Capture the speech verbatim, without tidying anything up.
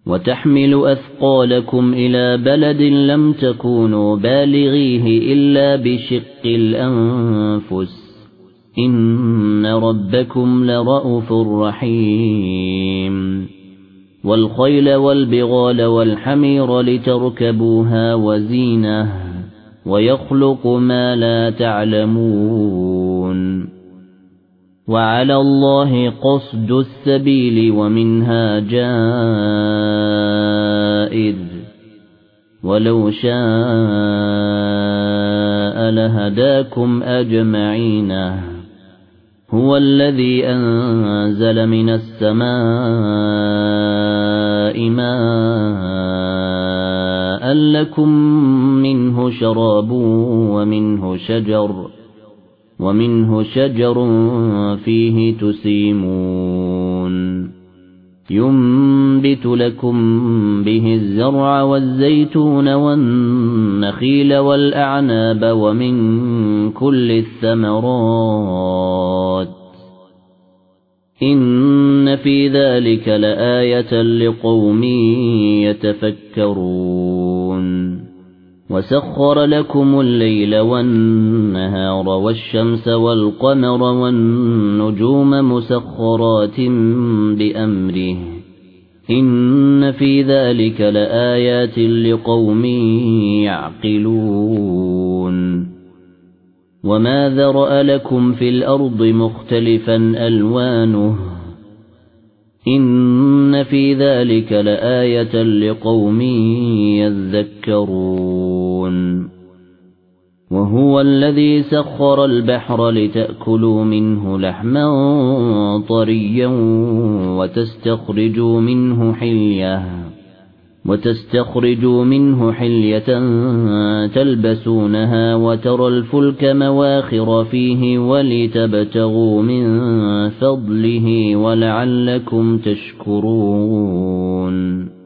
وتحمل أثقالكم إلى بلد لم تكونوا بالغيه إلا بشق الأنفس إن ربكم لرءوف رحيم والخيل والبغال والحمير لتركبوها وزينة ويخلق ما لا تعلمون وعلى الله قصد السبيل ومنها جائر ولو شاء لهداكم أجمعين هو الذي أنزل من السماء ماء لكم منه شراب ومنه شجر ومنه شجر فيه تسيمون ينبت لكم به الزرع والزيتون والنخيل والأعناب ومن كل الثمرات إن في ذلك لآية لقوم يتفكرون وسخر لكم الليل والنهار والشمس والقمر والنجوم مسخرات بأمره إن في ذلك لآيات لقوم يعقلون وما ذرأ لكم في الأرض مختلفا ألوانه إن في ذلك لآية لقوم يذكرون وهو الذي سخر البحر لتأكلوا منه لحما طريا وتستخرجوا منه حلية وتستخرجوا منه حلية تلبسونها وترى الفلك مواخر فيه ولتبتغوا من فضله ولعلكم تشكرون